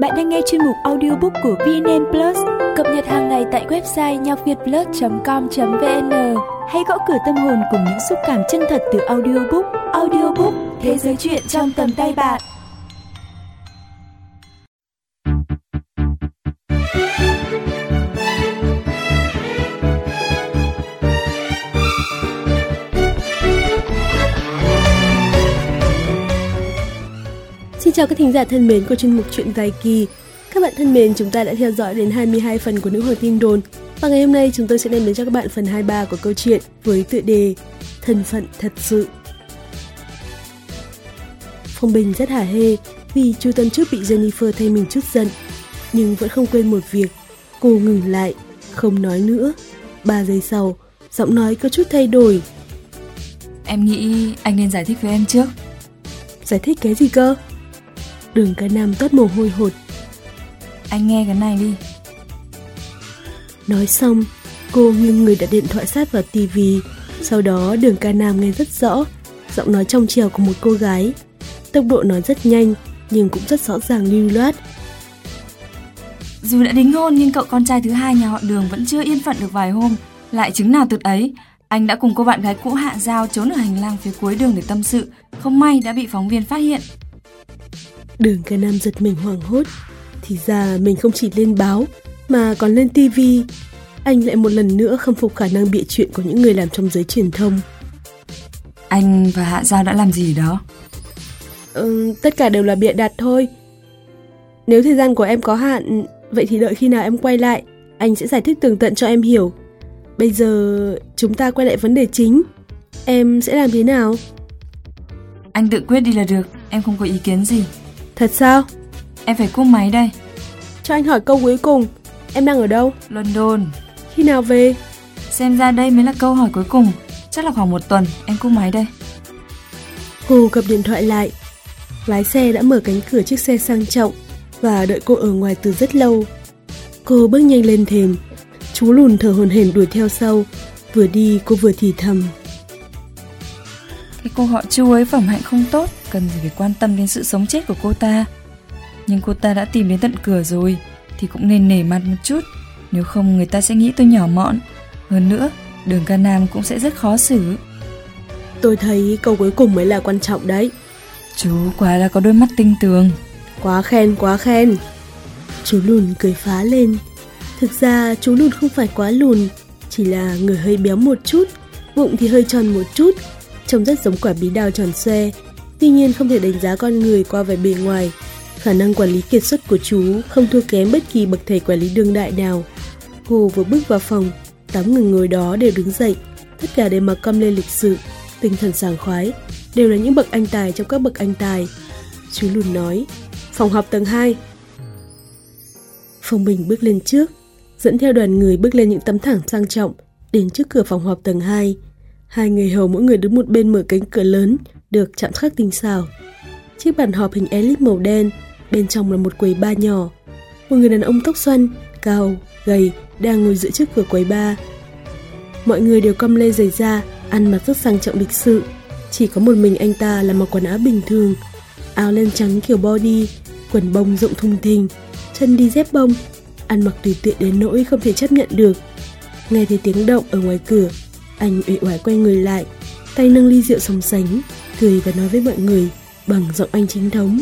Bạn đang nghe chuyên mục audiobook của VNN Plus, cập nhật hàng ngày tại website nhacvietplus.com.vn. Hãy gõ cửa tâm hồn cùng những xúc cảm chân thật từ audiobook. Audiobook, thế giới truyện trong tầm tay bạn. Xin chào các thính giả thân mến của chuyên mục Chuyện dài kỳ. Các bạn thân mến, chúng ta đã theo dõi đến 22 phần của Nữ Hoàng Tin Đồn. Và ngày hôm nay chúng tôi sẽ đem đến cho các bạn phần 23 của câu chuyện với tựa đề Thân phận thật sự. Phong Bình rất hả hê vì Chu Tân Trúc bị Jennifer thay mình chút giận, nhưng vẫn không quên một việc. Cô ngừng lại, không nói nữa. 3 giây sau, giọng nói có chút thay đổi. Em nghĩ anh nên giải thích với em trước. Giải thích cái gì cơ? Đường Ca Nam toát mồ hôi hột. Anh nghe cái này đi. Nói xong, cô nghiêng người đặt điện thoại sát vào tivi. Sau đó Đường Ca Nam nghe rất rõ giọng nói trong trẻo của một cô gái. Tốc độ nói rất nhanh, nhưng cũng rất rõ ràng lưu loát. Dù đã đính hôn nhưng cậu con trai thứ hai nhà họ Đường vẫn chưa yên phận được vài hôm. Lại chứng nào tật ấy, anh đã cùng cô bạn gái cũ Hạ Giao trốn ở hành lang phía cuối đường để tâm sự. Không may đã bị phóng viên phát hiện. Đường Ca Nam giật mình hoảng hốt. Thì ra mình không chỉ lên báo mà còn lên tivi. Anh lại một lần nữa khâm phục khả năng bịa chuyện của những người làm trong giới truyền thông. Anh và Hạ Giao đã làm gì đó? Tất cả đều là bịa đặt thôi. Nếu thời gian của em có hạn, vậy thì đợi khi nào em quay lại, anh sẽ giải thích tường tận cho em hiểu. Bây giờ chúng ta quay lại vấn đề chính. Em sẽ làm thế nào? Anh tự quyết đi là được, em không có ý kiến gì. Thật sao? Em phải cúp máy đây. Cho anh hỏi câu cuối cùng. Em đang ở đâu? London. Khi nào về? Xem ra đây mới là câu hỏi cuối cùng. Chắc là khoảng 1 tuần, em cúp máy đây. Cô cầm điện thoại lại. Lái xe đã mở cánh cửa chiếc xe sang trọng và đợi cô ở ngoài từ rất lâu. Cô bước nhanh lên thềm. Chú lùn thở hổn hển đuổi theo sau. Vừa đi cô vừa thì thầm. Cái cô họ Chu ấy phẩm hạnh không tốt, cần gì phải quan tâm đến sự sống chết của cô ta. Nhưng cô ta đã tìm đến tận cửa rồi thì cũng nên nể mặt một chút, nếu không người ta sẽ nghĩ tôi nhỏ mọn. Hơn nữa, Đường Ca Nam cũng sẽ rất khó xử. Tôi thấy câu cuối cùng mới là quan trọng đấy. Chú quả là có đôi mắt tinh tường. Quá khen, quá khen. Chú lùn cười phá lên. Thực ra chú lùn không phải quá lùn, chỉ là người hơi béo một chút, bụng thì hơi tròn một chút, trông rất giống quả bí đao tròn xoe. Tuy nhiên không thể đánh giá con người qua vẻ bề ngoài. Khả năng quản lý kiệt xuất của chú không thua kém bất kỳ bậc thầy quản lý đương đại nào. Cô vừa bước vào phòng, 8 người ngồi đó đều đứng dậy. Tất cả đều mặc com lê lịch sự, tinh thần sảng khoái, đều là những bậc anh tài trong các bậc anh tài. Chú lùn nói, phòng họp tầng 2. Phong Bình bước lên trước, dẫn theo đoàn người bước lên những tấm thảm sang trọng, đến trước cửa phòng họp tầng 2. 2 người hầu mỗi người đứng một bên mở cánh cửa lớn, được chạm khắc tinh xảo. Chiếc bàn họp hình elip màu đen, bên trong là một quầy bar nhỏ. Một người đàn ông tóc xoăn, cao, gầy, đang ngồi giữa trước cửa quầy bar. Mọi người đều cong lê giày da, ăn mặc rất sang trọng lịch sự. Chỉ có một mình anh ta là mặc quần áo bình thường, áo len trắng kiểu body, quần bông rộng thùng thình, chân đi dép bông, ăn mặc tùy tiện đến nỗi không thể chấp nhận được. Nghe thấy tiếng động ở ngoài cửa, anh uể oải quay người lại, tay nâng ly rượu sóng sánh, cười và nói với mọi người bằng giọng Anh chính thống.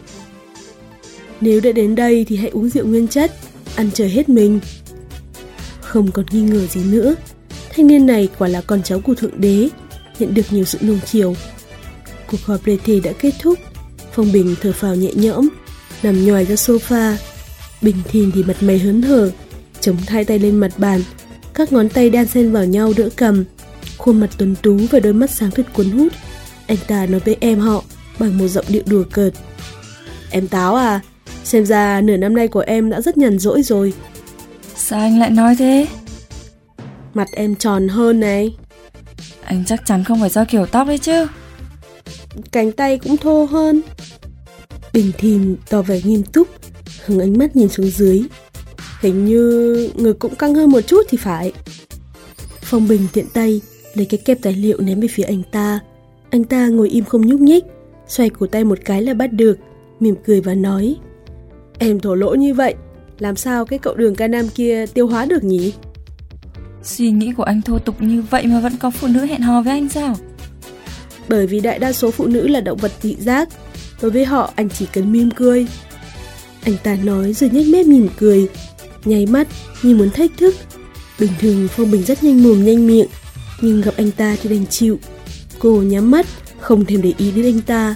Nếu đã đến đây thì hãy uống rượu nguyên chất, ăn chơi hết mình. Không còn nghi ngờ gì nữa, thanh niên này quả là con cháu của Thượng Đế, nhận được nhiều sự nuông chiều. Cuộc họp lề thề đã kết thúc. Phong Bình thở phào nhẹ nhõm, nằm nhoài ra sofa. Bình Thìn thì mặt mày hớn hở, chống 2 tay lên mặt bàn, các ngón tay đan xen vào nhau đỡ cầm, khuôn mặt tuấn tú và đôi mắt sáng thật cuốn hút. Anh ta nói với em họ bằng một giọng điệu đùa cợt. Em Táo à, xem ra nửa năm nay của em đã rất nhàn rỗi rồi. Sao anh lại nói thế? Mặt em tròn hơn này. Anh chắc chắn không phải do kiểu tóc đấy chứ? Cánh tay cũng thô hơn. Bình Thìn tỏ vẻ nghiêm túc, hướng ánh mắt nhìn xuống dưới. Hình như người cũng căng hơn một chút thì phải. Phong Bình tiện tay lấy cái kẹp tài liệu ném về phía anh ta. Anh ta ngồi im không nhúc nhích, xoay cổ tay một cái là bắt được, mỉm cười và nói: Em thổ lỗ như vậy, làm sao cái cậu Đường ca nam kia tiêu hóa được nhỉ? Suy nghĩ của anh thô tục như vậy mà vẫn có phụ nữ hẹn hò với anh sao? Bởi vì đại đa số phụ nữ là động vật thị giác. Đối với họ anh chỉ cần mỉm cười. Anh ta nói rồi nhếch mép mỉm cười, nháy mắt như muốn thách thức. Bình thường Phong Bình rất nhanh mồm nhanh miệng, nhưng gặp anh ta thì đành chịu. Cô nhắm mắt, không thèm để ý đến anh ta.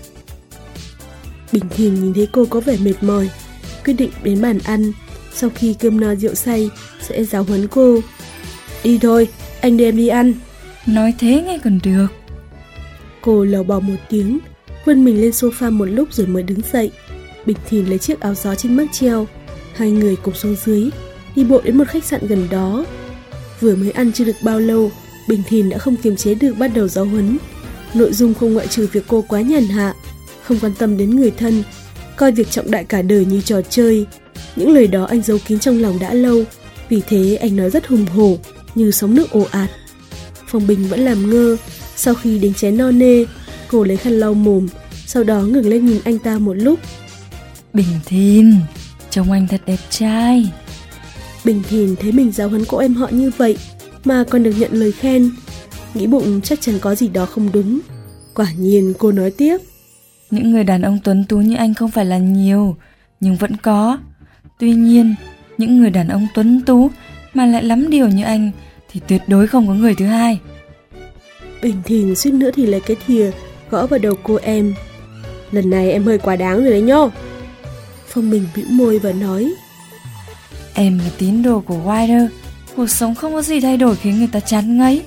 Bình Thiền nhìn thấy cô có vẻ mệt mỏi, quyết định đến bàn ăn. Sau khi cơm no rượu say sẽ giáo huấn cô. Đi thôi, anh đưa em đi ăn. Nói thế nghe còn được. Cô lầu bầu một tiếng, vươn mình lên sofa một lúc rồi mới đứng dậy. Bình Thiền lấy chiếc áo gió trên mắc treo. Hai người cùng xuống dưới, đi bộ đến một khách sạn gần đó. Vừa mới ăn chưa được bao lâu, Bình Thiền đã không kiềm chế được bắt đầu giáo huấn. Nội dung không ngoại trừ việc cô quá nhàn hạ, không quan tâm đến người thân, coi việc trọng đại cả đời như trò chơi. Những lời đó anh giấu kín trong lòng đã lâu, vì thế anh nói rất hùng hổ, như sóng nước ồ ạt. Phong Bình vẫn làm ngơ. Sau khi đánh chén no nê, cô lấy khăn lau mồm, sau đó ngẩng lên nhìn anh ta một lúc. Bình Thiền, trông anh thật đẹp trai. Bình Thiền thấy mình giáo huấn cô em họ như vậy mà còn được nhận lời khen, nghĩ bụng chắc chắn có gì đó không đúng. Quả nhiên cô nói tiếp. Những người đàn ông tuấn tú như anh không phải là nhiều, nhưng vẫn có. Tuy nhiên, những người đàn ông tuấn tú mà lại lắm điều như anh thì tuyệt đối không có người thứ hai. Bình Thiền suýt nữa thì lấy cái thìa gõ vào đầu cô em. Lần này em hơi quá đáng rồi đấy nhô. Phong Bình bĩu môi và nói. Em là tín đồ của Wilder, cuộc sống không có gì thay đổi khiến người ta chán ngấy.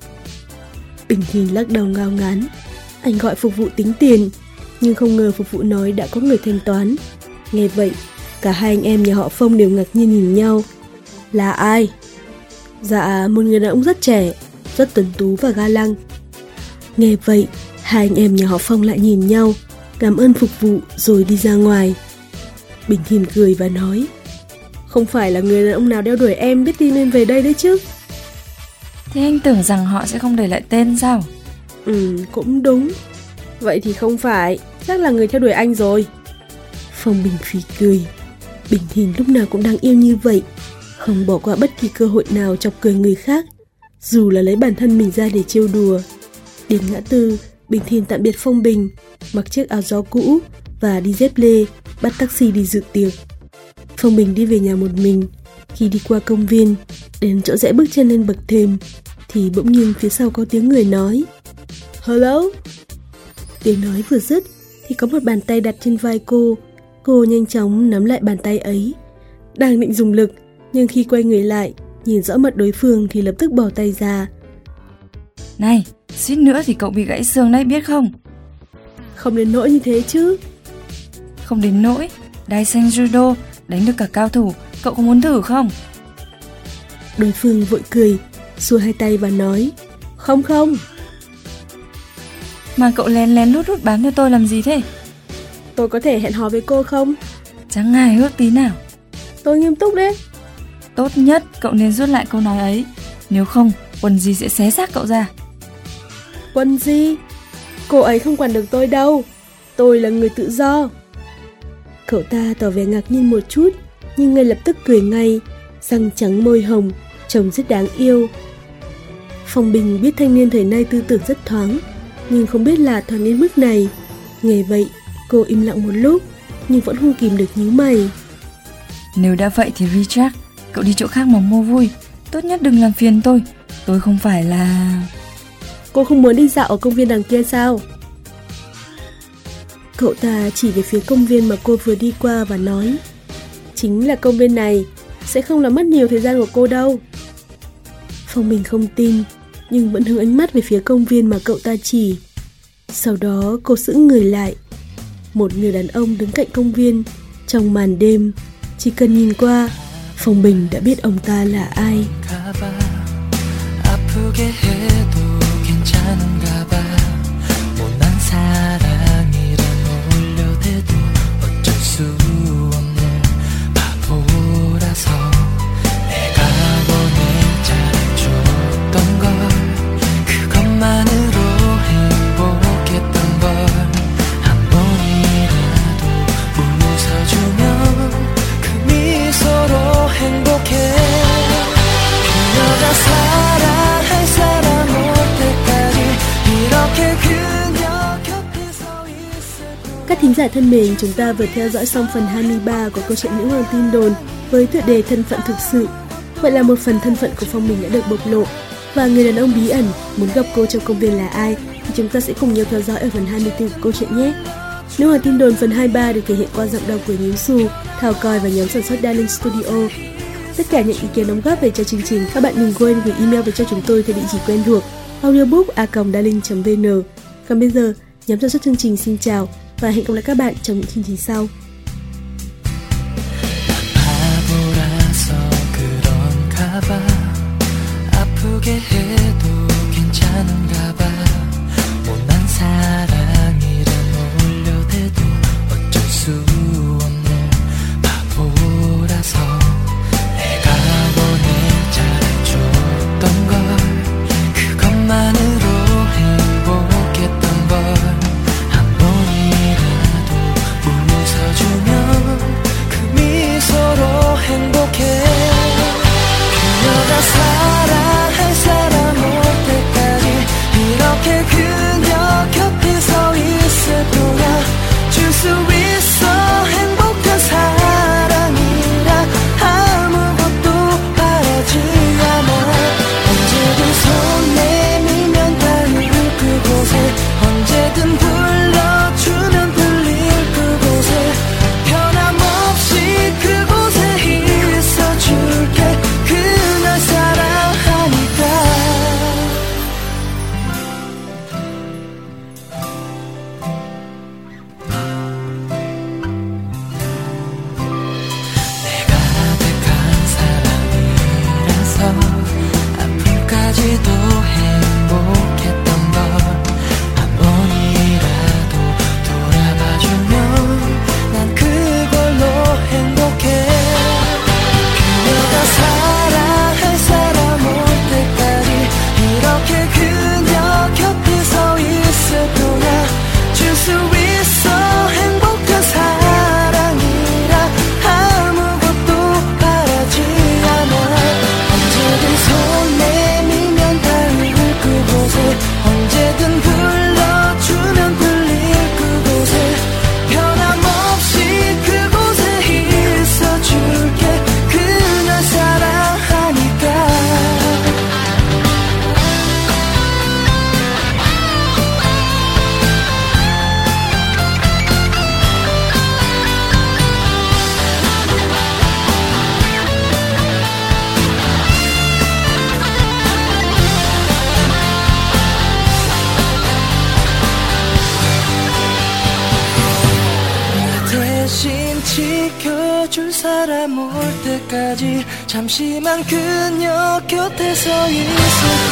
Bình Thiền lắc đầu ngao ngán. Anh gọi phục vụ tính tiền, nhưng không ngờ phục vụ nói đã có người thanh toán. Nghe vậy, cả hai anh em nhà họ Phong đều ngạc nhiên nhìn nhau. Là ai? Dạ, một người đàn ông rất trẻ, rất tuấn tú và ga lăng. Nghe vậy, hai anh em nhà họ Phong lại nhìn nhau, cảm ơn phục vụ rồi đi ra ngoài. Bình Thiền cười và nói. Không phải là người đàn ông nào đeo đuổi em biết tin nên về đây đấy chứ. Thế anh tưởng rằng họ sẽ không để lại tên sao? Cũng đúng. Vậy thì không phải, chắc là người theo đuổi anh rồi. Phong Bình phì cười. Bình Thiền lúc nào cũng đáng yêu như vậy, không bỏ qua bất kỳ cơ hội nào chọc cười người khác, dù là lấy bản thân mình ra để trêu đùa. Đến ngã tư, Bình Thiền tạm biệt Phong Bình, mặc chiếc áo gió cũ và đi dép lê, bắt taxi đi dự tiệc. Phong Bình đi về nhà một mình. Khi đi qua công viên, đến chỗ rẽ bước chân lên bậc thềm, thì bỗng nhiên phía sau có tiếng người nói. Hello? Tiếng nói vừa dứt thì có một bàn tay đặt trên vai cô. Cô nhanh chóng nắm lại bàn tay ấy, đang định dùng lực, nhưng khi quay người lại, nhìn rõ mặt đối phương thì lập tức bỏ tay ra. Này, suýt nữa thì cậu bị gãy xương đấy biết không? Không đến nỗi như thế chứ. Không đến nỗi, đai xanh judo đánh được cả cao thủ, cậu có muốn thử không? Đối phương vội cười, xua hai tay và nói. Không. Mà cậu lén lén lút lút bám theo tôi làm gì thế? Tôi có thể hẹn hò với cô không? Chẳng hài hước tí nào. Tôi nghiêm túc đấy. Tốt nhất cậu nên rút lại câu nói ấy, nếu không quần gì sẽ xé xác cậu ra. Quần gì? Cô ấy không quản được tôi đâu. Tôi là người tự do. Cậu ta tỏ vẻ ngạc nhiên một chút, nhưng ngay lập tức cười ngay, răng trắng môi hồng, trông rất đáng yêu. Phong Bình biết thanh niên thời nay tư tưởng rất thoáng, nhưng không biết là thoáng đến mức này. Nghe vậy, cô im lặng một lúc, nhưng vẫn không kìm được nhíu mày. Nếu đã vậy thì Richard, cậu đi chỗ khác mà mua vui. Tốt nhất đừng làm phiền tôi không phải là... Cô không muốn đi dạo ở công viên đằng kia sao? Cậu ta chỉ về phía công viên mà cô vừa đi qua và nói. Chính là công viên này, sẽ không làm mất nhiều thời gian của cô đâu. Phong Bình không tin, nhưng vẫn hướng ánh mắt về phía công viên mà cậu ta chỉ. Sau đó cô sững người lại. Một người đàn ông đứng cạnh công viên, trong màn đêm. Chỉ cần nhìn qua, Phong Bình đã biết ông ta là ai. 웃어주면 Các thính giả thân mến, chúng ta vừa theo dõi xong phần 23 của câu chuyện Nữ Hoàng Tin Đồn với tựa đề Thân phận thực sự. Vậy là một phần thân phận của Phong Minh đã được bộc lộ. Và người đàn ông bí ẩn muốn gặp cô trong công viên là ai thì chúng ta sẽ cùng nhau theo dõi ở phần 24 của câu chuyện nhé. Nữ Hoàng Tin Đồn phần 23 được thể hiện qua giọng đọc của Nhím Xù, Thảo Còi và nhóm sản xuất Darling Studio. Tất cả những ý kiến đóng góp về cho chương trình, các bạn đừng quên gửi email về cho chúng tôi theo địa chỉ quen thuộc audiobook@darling.vn. Còn bây giờ, nhóm sản xuất chương trình xin chào và hẹn gặp lại các bạn trong những chương trình sau. 지켜줄 사람 올 때까지 잠시만 그녀 곁에서 있을